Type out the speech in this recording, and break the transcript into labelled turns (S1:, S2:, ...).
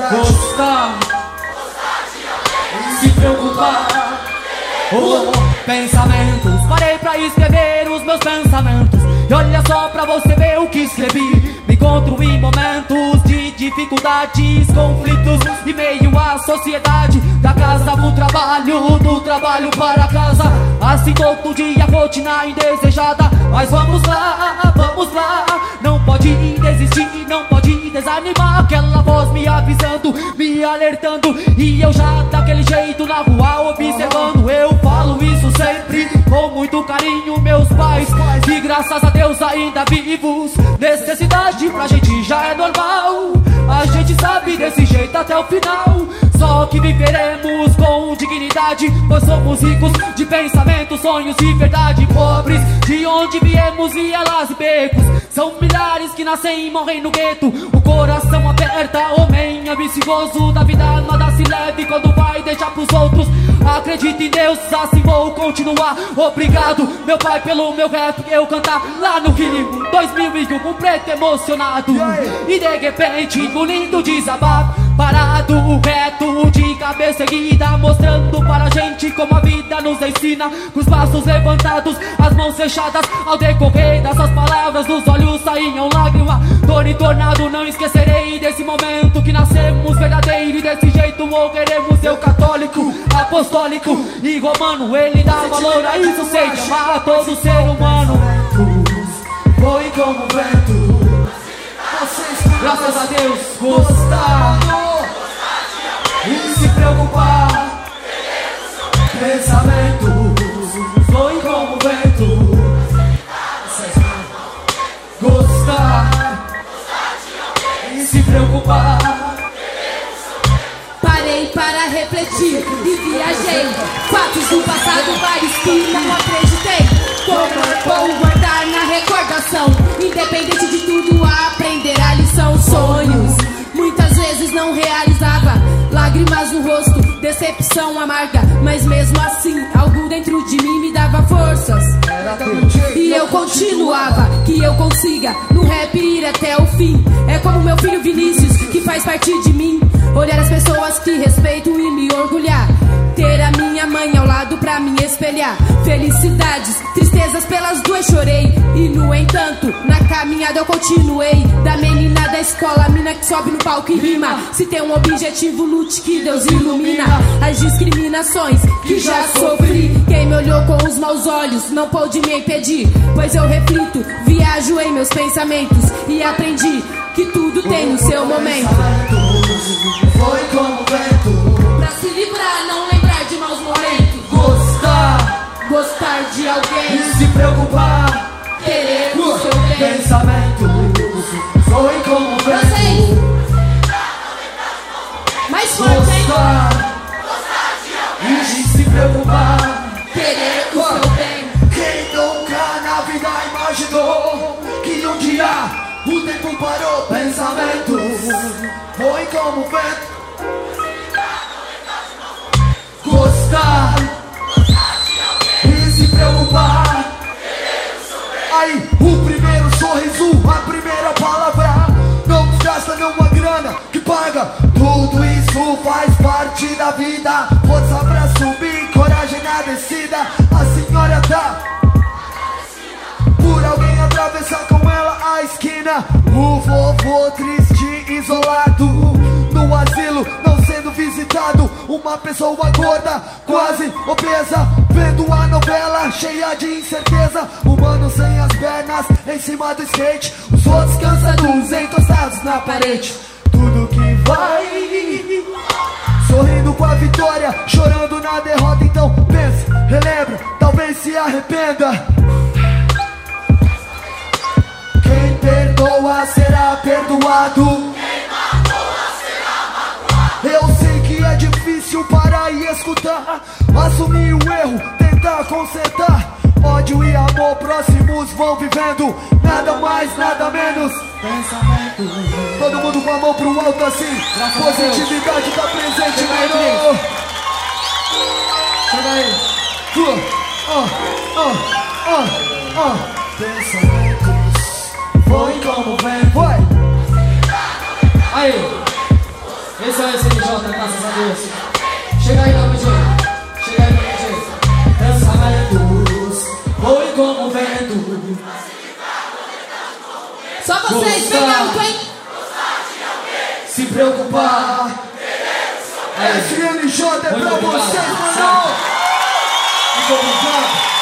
S1: gostar de alguém, se preocupar. Pensamentos, parei pra escrever os meus pensamentos. E olha só pra você ver o que escrevi. Me encontro em momentos de dificuldades, conflitos e meio à sociedade. Da casa pro trabalho, do trabalho para casa. Assim todo dia, rotina indesejada. Mas vamos lá, não pode desistir, não pode desanimar. Aquela voz me avisando, me alertando. E eu já daquele jeito na rua observando. Eu falo isso sempre com muito carinho. Meus pais, que graças a Deus ainda vivos. Necessidade pra gente já é normal. A gente sabe desse jeito até o final. Só que viveremos com dignidade, pois somos ricos de pensamentos, sonhos e verdade. Pobres de onde viemos e elas e becos. São milhares que nascem e morrem no gueto. O coração aperta, homem ambicioso. Da vida nada se leve quando vai deixar pros outros. Acredito em Deus, assim vou continuar. Obrigado, meu pai, pelo meu rap eu cantar lá no Rio 2001, com preto emocionado. E de repente, um lindo desabafo, parado, reto, de cabeça erguida, mostrando para a gente como a vida nos ensina. Com os braços levantados, as mãos fechadas. Ao decorrer dessas palavras, dos olhos saíam lágrimas. Dor e tornado, não esquecerei desse momento que nascemos verdadeiro. E desse jeito morreremos. Eu católico, apostólico e romano, ele dá valor a isso, sei de amar todo ser humano.
S2: Foi como vento.
S1: Graças a Deus, gostar
S2: e se preocupar. Pensamentos foi como vento. Gostar e se preocupar.
S3: Parei para refletir e viajei. Fatos do passado, vários que não acreditei. Vou guardar na recordação. Independente de tudo, aprender a lição. Sonhos, muitas vezes não realizava. Lágrimas no rosto, decepção amarga. Mas mesmo assim, algo dentro de mim me dava forças. E eu continuava, que eu consiga no rap ir até o fim. É como meu filho Vinícius, que faz parte de mim. Olhar as pessoas que respeito e me orgulhar. Ter a minha mãe ao lado pra me espelhar. Felicidades, tristezas pelas duas chorei. E no entanto, na caminhada eu continuei. Da menina da escola, a mina que sobe no palco e rima. Se tem um objetivo, lute que Deus ilumina. As discriminações que já sofri. Quem me olhou com os maus olhos não pôde me impedir. Pois eu reflito, viajo em meus pensamentos. E aprendi que tudo tem o seu momento.
S2: Foi como vento.
S3: Pra se livrar, não lembrar de maus momentos. Gostar de alguém
S2: e se preocupar.
S3: Querer o seu bem.
S2: Pensamentos foi como vento.
S3: Mais forte,
S2: gostar e se preocupar.
S3: Querer o seu bem.
S2: Quem nunca na vida imaginou que um dia o tempo parou? Pensamentos foi como vento. Gostar e se preocupar. Aí, o primeiro sorriso, a primeira palavra. Não gasta nenhuma grana que paga. Tudo isso faz parte da vida. Força pra subir, coragem na descida. A senhora tá por alguém atravessar com ela a esquina. O vovô triste, isolado no asilo, não sendo visitado. Uma pessoa gorda, quase obesa, vendo a novela cheia de incerteza. Humano sem as pernas em cima do skate. Os outros cansados, encostados na parede. Tudo que vai sorrindo com a vitória, chorando na derrota. Então pensa, relembra, talvez se arrependa. Quem perdoa será perdoado. Eu sei que é difícil parar e escutar. Assumir o erro, tentar consertar. Ódio e amor próximos vão vivendo. Nada mais, nada menos. Pensamento. Todo mundo com a mão pro alto assim. Positividade tá presente, mano. Chega aí. Pensamentos foi como vem. Vai.
S1: Aí, esse é assim. Chega aí, meu DJ. Chega aí, meu DJ. Pensamentos, foi como vento.
S3: Só vocês, bem alto, hein?
S2: Se preocupar. FNJ é pra vocês, mano. Muito obrigado.